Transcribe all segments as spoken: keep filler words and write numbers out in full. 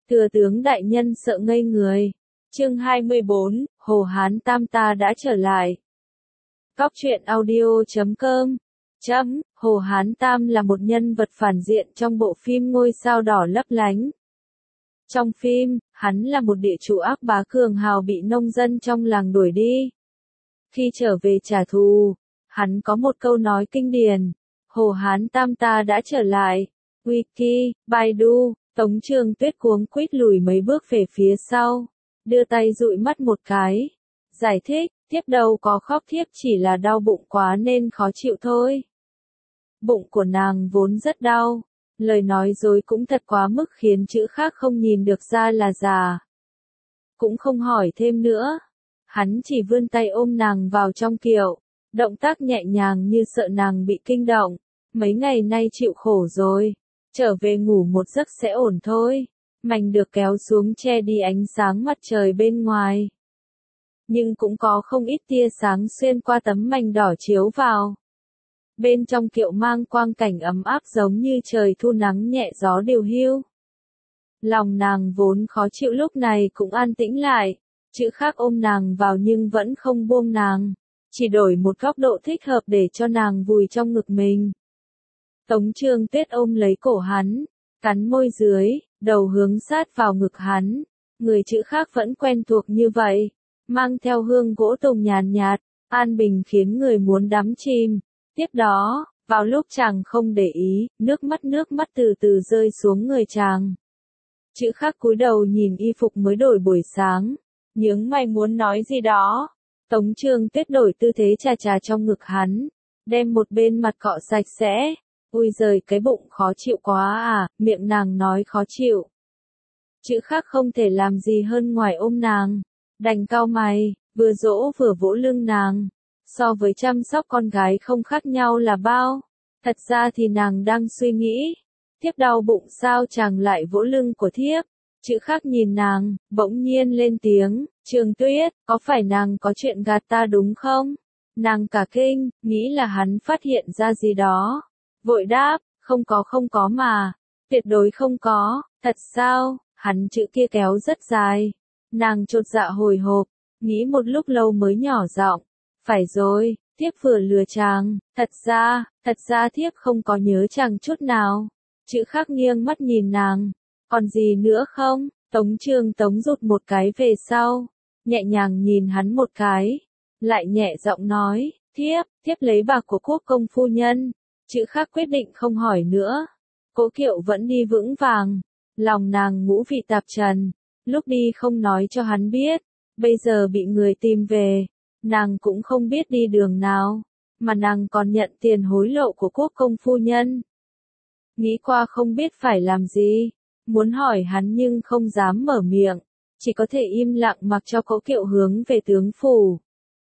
Thừa tướng đại nhân sợ ngây người. Chương hai mươi bốn, Hồ Hán Tam ta đã trở lại. Cóc truyện audio chấm com Chấm, Hồ Hán Tam là một nhân vật phản diện trong bộ phim Ngôi sao đỏ lấp lánh. Trong phim, hắn là một địa chủ ác bá cường hào bị nông dân trong làng đuổi đi. Khi trở về trả thù, hắn có một câu nói kinh điển: Hồ Hán Tam ta đã trở lại. Wiki, Baidu. Tống Trương Tuyết cuống quýt lùi mấy bước về phía sau, đưa tay dụi mắt một cái. Giải thích, thiếp đâu có khóc, thiếp chỉ là đau bụng quá nên khó chịu thôi. Bụng của nàng vốn rất đau, lời nói dối cũng thật quá mức khiến chữ khác không nhìn được ra là giả. Cũng không hỏi thêm nữa, hắn chỉ vươn tay ôm nàng vào trong kiệu, động tác nhẹ nhàng như sợ nàng bị kinh động. Mấy ngày nay chịu khổ rồi, trở về ngủ một giấc sẽ ổn thôi. Mành được kéo xuống che đi ánh sáng mặt trời bên ngoài, nhưng cũng có không ít tia sáng xuyên qua tấm mành đỏ chiếu vào. Bên trong kiệu mang quang cảnh ấm áp giống như trời thu nắng nhẹ gió điều hiu. Lòng nàng vốn khó chịu lúc này cũng an tĩnh lại, chữ khác ôm nàng vào nhưng vẫn không buông nàng, chỉ đổi một góc độ thích hợp để cho nàng vùi trong ngực mình. Tống Trương Tuyết ôm lấy cổ hắn, cắn môi dưới, đầu hướng sát vào ngực hắn. Người chữ khác vẫn quen thuộc như vậy, mang theo hương gỗ tùng nhàn nhạt, an bình khiến người muốn đắm chìm. Tiếp đó, vào lúc chàng không để ý, nước mắt nước mắt từ từ rơi xuống người chàng. Chữ khác cúi đầu nhìn y phục mới đổi buổi sáng, nhướng mày muốn nói gì đó. Tống Trương Tuyết đổi tư thế chà chà trong ngực hắn, đem một bên mặt cọ sạch sẽ. Ui giời, cái bụng khó chịu quá à, miệng nàng nói khó chịu. Chữ khác không thể làm gì hơn ngoài ôm nàng, đành cau mày, vừa dỗ vừa vỗ lưng nàng. So với chăm sóc con gái không khác nhau là bao. Thật ra thì nàng đang suy nghĩ, thiếp đau bụng sao chàng lại vỗ lưng của thiếp. Chữ khác nhìn nàng, bỗng nhiên lên tiếng, Trương Tuyết, có phải nàng có chuyện gạt ta đúng không? Nàng cả kinh, nghĩ là hắn phát hiện ra gì đó. Vội đáp, không có không có mà, tuyệt đối không có. Thật sao? Hắn chữ kia kéo rất dài. Nàng chột dạ hồi hộp, nghĩ một lúc lâu mới nhỏ giọng, phải rồi, thiếp vừa lừa chàng, thật ra, thật ra thiếp không có nhớ chàng chút nào. Chữ khác nghiêng mắt nhìn nàng, còn gì nữa không? Tống Trương Tống rụt một cái về sau, nhẹ nhàng nhìn hắn một cái, lại nhẹ giọng nói, thiếp, thiếp lấy bạc của quốc công phu nhân. Chữ khác quyết định không hỏi nữa. Cố kiệu vẫn đi vững vàng, lòng nàng ngũ vị tạp trần, lúc đi không nói cho hắn biết, bây giờ bị người tìm về, nàng cũng không biết đi đường nào, mà nàng còn nhận tiền hối lộ của quốc công phu nhân. Nghĩ qua không biết phải làm gì, muốn hỏi hắn nhưng không dám mở miệng, chỉ có thể im lặng mặc cho cố kiệu hướng về tướng phủ.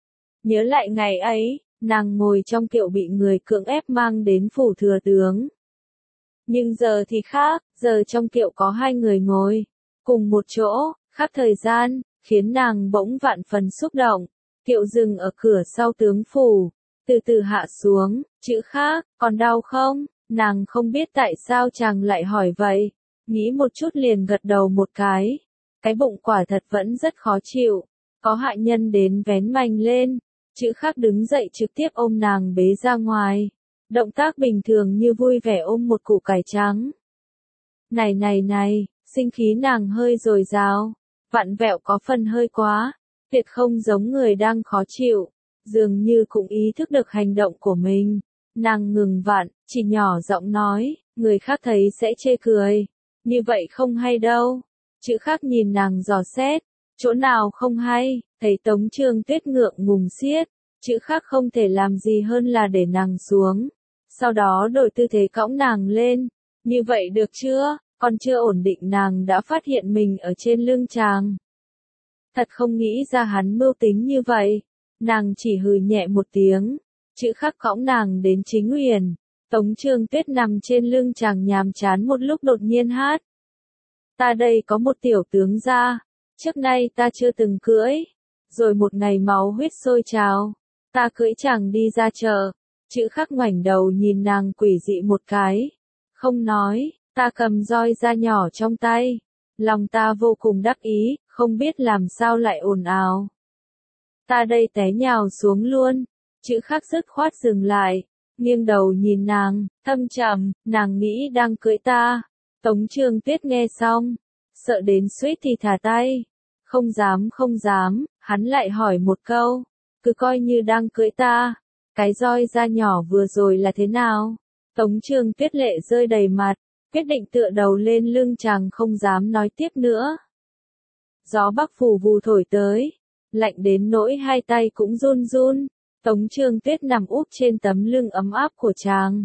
Nhớ lại ngày ấy, nàng ngồi trong kiệu bị người cưỡng ép mang đến phủ thừa tướng. Nhưng giờ thì khác, giờ trong kiệu có hai người ngồi cùng một chỗ, khác thời gian, khiến nàng bỗng vạn phần xúc động. Kiệu dừng ở cửa sau tướng phủ, từ từ hạ xuống, chữ khác, còn đau không? Nàng không biết tại sao chàng lại hỏi vậy, nghĩ một chút liền gật đầu một cái. Cái bụng quả thật vẫn rất khó chịu, có hạ nhân đến vén mành lên. Chữ khác đứng dậy trực tiếp ôm nàng bế ra ngoài. Động tác bình thường như vui vẻ ôm một củ cải trắng. Này này này, sinh khí nàng hơi dồi dào, vặn vẹo có phần hơi quá, tuyệt không giống người đang khó chịu, dường như cũng ý thức được hành động của mình. Nàng ngừng vặn, chỉ nhỏ giọng nói, người khác thấy sẽ chê cười, như vậy không hay đâu. Chữ khác nhìn nàng dò xét, chỗ nào không hay, thấy Tống Trương Tuyết ngượng ngùng xiết, chữ khác không thể làm gì hơn là để nàng xuống, sau đó đổi tư thế cõng nàng lên. Như vậy được chưa? Còn chưa ổn định nàng đã phát hiện mình ở trên lưng chàng. Thật không nghĩ ra hắn mưu tính như vậy. Nàng chỉ hừ nhẹ một tiếng, chữ khác cõng nàng đến Chính Uyển. Tống Trương Tuyết nằm trên lưng chàng nhàm chán một lúc đột nhiên hát. Ta đây có một tiểu tướng gia, trước nay ta chưa từng cưỡi, rồi một ngày máu huyết sôi trào, ta cưỡi chàng đi ra chợ. Chữ khác ngoảnh đầu nhìn nàng quỷ dị một cái, không nói. Ta cầm roi da nhỏ trong tay, Lòng ta vô cùng đắc ý, không biết làm sao lại ồn ào. Ta đây té nhào xuống luôn, chữ khắc dứt khoát dừng lại, nghiêng đầu nhìn nàng, thâm trầm, nàng nghĩ đang cưỡi ta. Tống Trương Tuyết nghe xong, sợ đến suýt thì thả tay. Không dám không dám, hắn lại hỏi một câu, cứ coi như đang cưỡi ta, cái roi da nhỏ vừa rồi là thế nào? Tống Trương Tuyết lệ rơi đầy mặt, quyết định tựa đầu lên lưng chàng không dám nói tiếp nữa. Gió bắc phù vù thổi tới, lạnh đến nỗi hai tay cũng run run. Tống Trương Tuyết nằm úp trên tấm lưng ấm áp của chàng.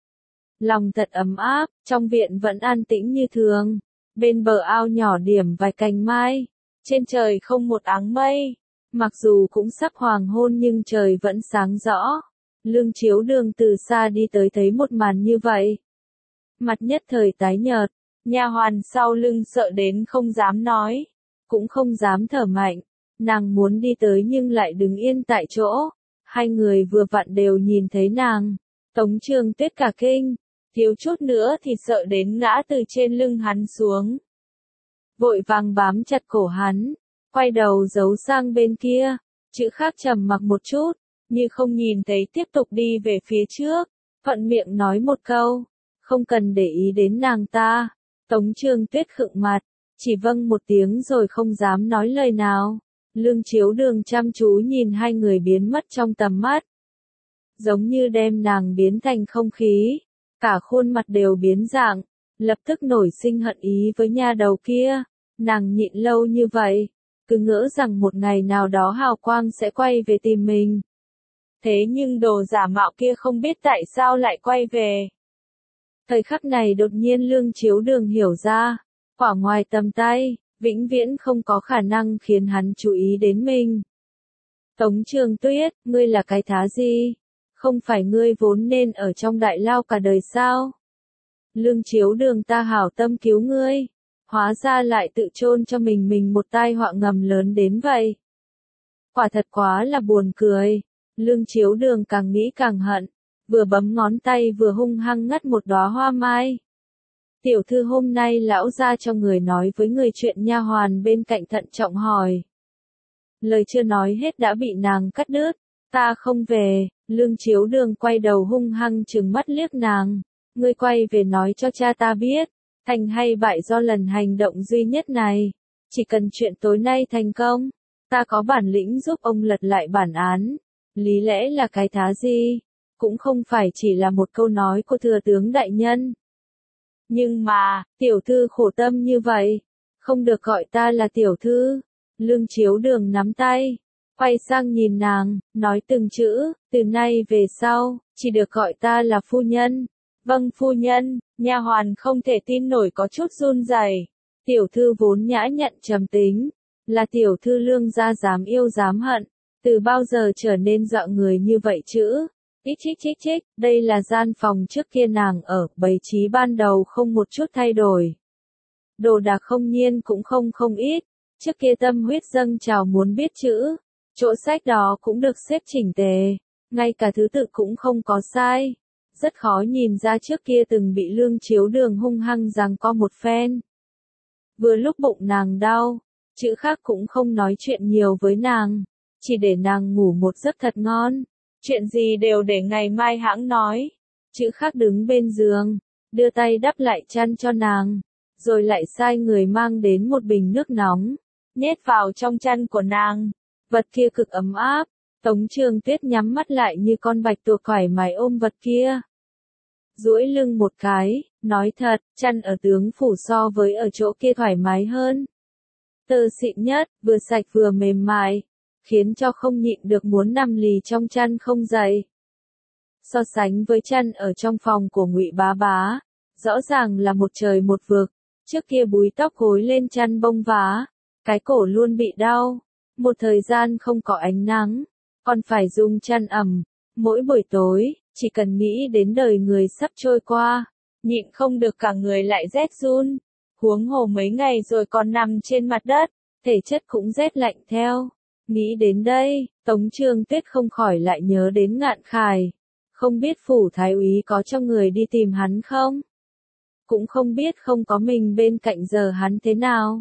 Lòng thật ấm áp, trong viện vẫn an tĩnh như thường. Bên bờ ao nhỏ điểm vài cành mai. Trên trời không một áng mây. Mặc dù cũng sắp hoàng hôn nhưng trời vẫn sáng rõ. Lương Chiếu Đường từ xa đi tới thấy một màn như vậy. Mặt nhất thời tái nhợt, nha hoàn sau lưng sợ đến không dám nói, cũng không dám thở mạnh. Nàng muốn đi tới nhưng lại đứng yên tại chỗ. Hai người vừa vặn đều nhìn thấy nàng. Tống Trương Tuyết cả kinh, thiếu chút nữa thì sợ đến ngã từ trên lưng hắn xuống. Vội vàng bám chặt cổ hắn, quay đầu giấu sang bên kia, chữ khác trầm mặc một chút, như không nhìn thấy tiếp tục đi về phía trước, thuận miệng nói một câu, không cần để ý đến nàng ta. Tống Trương Tuyết khựng mặt, chỉ vâng một tiếng rồi không dám nói lời nào. Lương Chiếu Đường chăm chú nhìn hai người biến mất trong tầm mắt. Giống như đem nàng biến thành không khí, cả khuôn mặt đều biến dạng, lập tức nổi sinh hận ý với nha đầu kia. Nàng nhịn lâu như vậy, cứ ngỡ rằng một ngày nào đó hào quang sẽ quay về tìm mình. Thế nhưng đồ giả mạo kia không biết tại sao lại quay về. Thời khắc này đột nhiên Lương Chiếu Đường hiểu ra, quả ngoài tầm tay, vĩnh viễn không có khả năng khiến hắn chú ý đến mình. Tống Trương Tuyết, ngươi là cái thá gì? Không phải ngươi vốn nên ở trong đại lao cả đời sao? Lương Chiếu Đường ta hảo tâm cứu ngươi, hóa ra lại tự chôn cho mình mình một tai họa ngầm lớn đến vậy. Quả thật quá là buồn cười. Lương Chiếu Đường càng nghĩ càng hận, vừa bấm ngón tay vừa hung hăng ngắt một đóa hoa mai. Tiểu thư hôm nay lão ra cho người nói với người chuyện. Nha hoàn bên cạnh thận trọng hỏi. Lời chưa nói hết đã bị nàng cắt đứt. Ta không về. Lương Chiếu Đường quay đầu hung hăng trừng mắt liếc nàng. Ngươi quay về nói cho cha ta biết, thành hay bại do lần hành động duy nhất này. Chỉ cần chuyện tối nay thành công, ta có bản lĩnh giúp ông lật lại bản án. Lý lẽ là cái thá gì? Cũng không phải chỉ là một câu nói của thừa tướng đại nhân. Nhưng mà, tiểu thư khổ tâm như vậy, không được gọi ta là tiểu thư. Lương Chiếu Đường nắm tay, quay sang nhìn nàng, nói từng chữ, từ nay về sau, chỉ được gọi ta là phu nhân. Vâng phu nhân. Nha hoàn không thể tin nổi có chút run rẩy. Tiểu thư vốn nhã nhặn trầm tính, là tiểu thư Lương gia dám yêu dám hận, từ bao giờ trở nên dọa người như vậy chứ? Ít chích chích chích, đây là gian phòng trước kia nàng ở, bày trí ban đầu không một chút thay đổi. Đồ đạc không nhiên cũng không không ít, trước kia tâm huyết dâng trào muốn biết chữ, chỗ sách đó cũng được xếp chỉnh tề, ngay cả thứ tự cũng không có sai. Rất khó nhìn ra trước kia từng bị Lương Chiếu Đường hung hăng giằng co một phen. Vừa lúc bụng nàng đau, chữ khác cũng không nói chuyện nhiều với nàng, chỉ để nàng ngủ một giấc thật ngon. Chuyện gì đều để ngày mai hãng nói. Chữ khác đứng bên giường, đưa tay đắp lại chăn cho nàng, rồi lại sai người mang đến một bình nước nóng, nhét vào trong chăn của nàng. Vật kia cực ấm áp. Tống Trương Tuyết nhắm mắt lại như con bạch tuộc thoải mái ôm vật kia. Duỗi lưng một cái, nói thật, chăn ở tướng phủ so với ở chỗ kia thoải mái hơn. Tơ xịn nhất, vừa sạch vừa mềm mại, khiến cho không nhịn được muốn nằm lì trong chăn không dậy. So sánh với chăn ở trong phòng của Ngụy Bá Bá, rõ ràng là một trời một vực. Trước kia búi tóc gối lên chăn bông vá, cái cổ luôn bị đau. Một thời gian không có ánh nắng, còn phải dùng chăn ẩm. Mỗi buổi tối, chỉ cần nghĩ đến đời người sắp trôi qua, nhịn không được cả người lại rét run. Huống hồ mấy ngày rồi còn nằm trên mặt đất, thể chất cũng rét lạnh theo. Nghĩ đến đây, Tống Trương Tuyết không khỏi lại nhớ đến Ngạn Khải. Không biết phủ thái úy có cho người đi tìm hắn không? cũng không biết không có mình bên cạnh giờ hắn thế nào.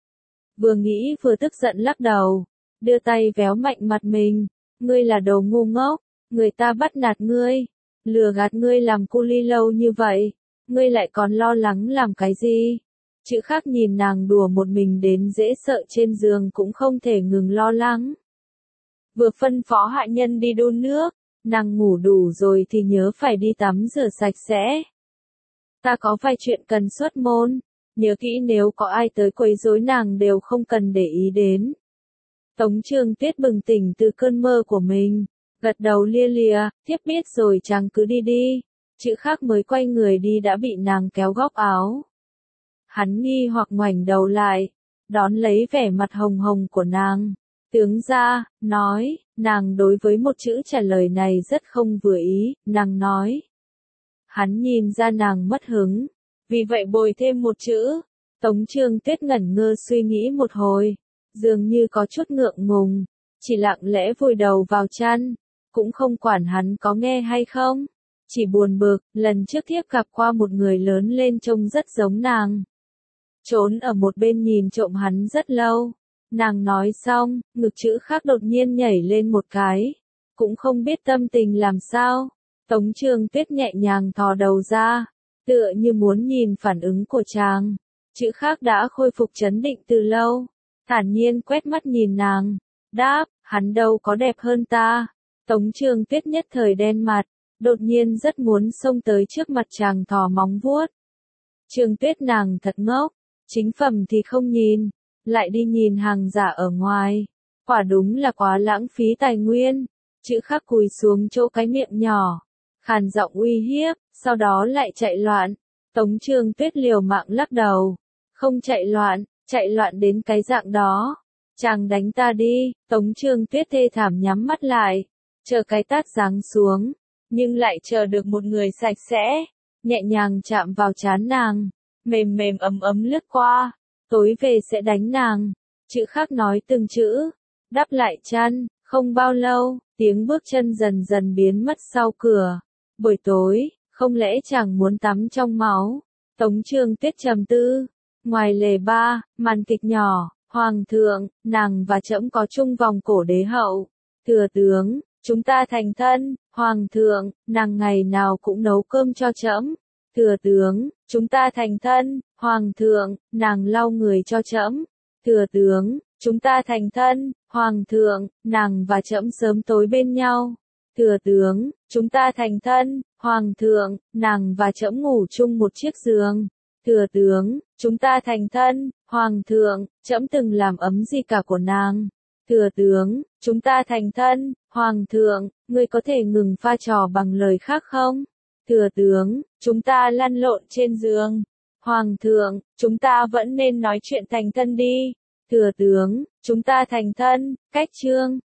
Vừa nghĩ vừa tức giận lắc đầu, đưa tay véo mạnh mặt mình, ngươi là đồ ngu ngốc, người ta bắt nạt ngươi, lừa gạt ngươi làm cu li lâu như vậy, ngươi lại còn lo lắng làm cái gì? Chữ khác nhìn nàng đùa một mình đến dễ sợ trên giường cũng không thể ngừng lo lắng. Vừa phân phó hạ nhân đi đun nước, nàng ngủ đủ rồi thì nhớ phải đi tắm rửa sạch sẽ. Ta có vài chuyện cần xuất môn, nhớ kỹ nếu có ai tới quấy rối nàng đều không cần để ý đến. Tống Trương Tuyết bừng tỉnh từ cơn mơ của mình, gật đầu lia lịa, tiếp biết rồi chàng cứ đi đi. Chữ khác mới quay người đi đã bị nàng kéo góc áo. Hắn nghi hoặc ngoảnh đầu lại, đón lấy vẻ mặt hồng hồng của nàng. Tướng ra, nói, nàng đối với một chữ trả lời này rất không vừa ý, nàng nói. Hắn nhìn ra nàng mất hứng, vì vậy bồi thêm một chữ. Tống Trương Tuyết ngẩn ngơ suy nghĩ một hồi, dường như có chút ngượng ngùng, chỉ lặng lẽ vùi đầu vào chăn, cũng không quản hắn có nghe hay không. Chỉ buồn bực, lần trước thiếp gặp qua một người lớn lên trông rất giống nàng. Trốn ở một bên nhìn trộm hắn rất lâu. Nàng nói xong, ngực chữ khác đột nhiên nhảy lên một cái. Cũng không biết tâm tình làm sao. Tống Trương Tuyết nhẹ nhàng thò đầu ra, tựa như muốn nhìn phản ứng của chàng. Chữ khác đã khôi phục trấn định từ lâu. Thản nhiên quét mắt nhìn nàng. Đáp, hắn đâu có đẹp hơn ta. Tống Trương Tuyết nhất thời đen mặt. Đột nhiên rất muốn xông tới trước mặt chàng thò móng vuốt. Trương Tuyết nàng thật ngốc, chính phẩm thì không nhìn, lại đi nhìn hàng giả ở ngoài. Quả đúng là quá lãng phí tài nguyên. Chữ khắc cùi xuống chỗ cái miệng nhỏ, khàn giọng uy hiếp, sau đó lại chạy loạn. Tống Trương Tuyết liều mạng lắc đầu. Không chạy loạn, chạy loạn đến cái dạng đó. Chàng đánh ta đi, Tống Trương Tuyết thê thảm nhắm mắt lại, chờ cái tát giáng xuống. Nhưng lại chờ được một người sạch sẽ, nhẹ nhàng chạm vào trán nàng, mềm mềm ấm ấm lướt qua, tối về sẽ đánh nàng. Chữ khác nói từng chữ, đắp lại chăn, không bao lâu, tiếng bước chân dần dần biến mất sau cửa. Buổi tối, không lẽ chàng muốn tắm trong máu? Tống Trương Tuyết trầm tư, ngoài lề ba, màn kịch nhỏ, hoàng thượng, nàng và trẫm có chung vòng cổ đế hậu, thừa tướng. Chúng ta thành thân, hoàng thượng, nàng ngày nào cũng nấu cơm cho trẫm. Thừa tướng, chúng ta thành thân, hoàng thượng, nàng lau người cho trẫm. Thừa tướng, chúng ta thành thân, hoàng thượng, nàng và trẫm sớm tối bên nhau. Thừa tướng, chúng ta thành thân, hoàng thượng, nàng và trẫm ngủ chung một chiếc giường. Thừa tướng, chúng ta thành thân, hoàng thượng, trẫm từng làm ấm gì cả của nàng. Thừa tướng, chúng ta thành thân, hoàng thượng, ngươi có thể ngừng pha trò bằng lời khác không? Thừa tướng, chúng ta lăn lộn trên giường. Hoàng thượng, chúng ta vẫn nên nói chuyện thành thân đi. Thừa tướng, chúng ta thành thân, cách chương.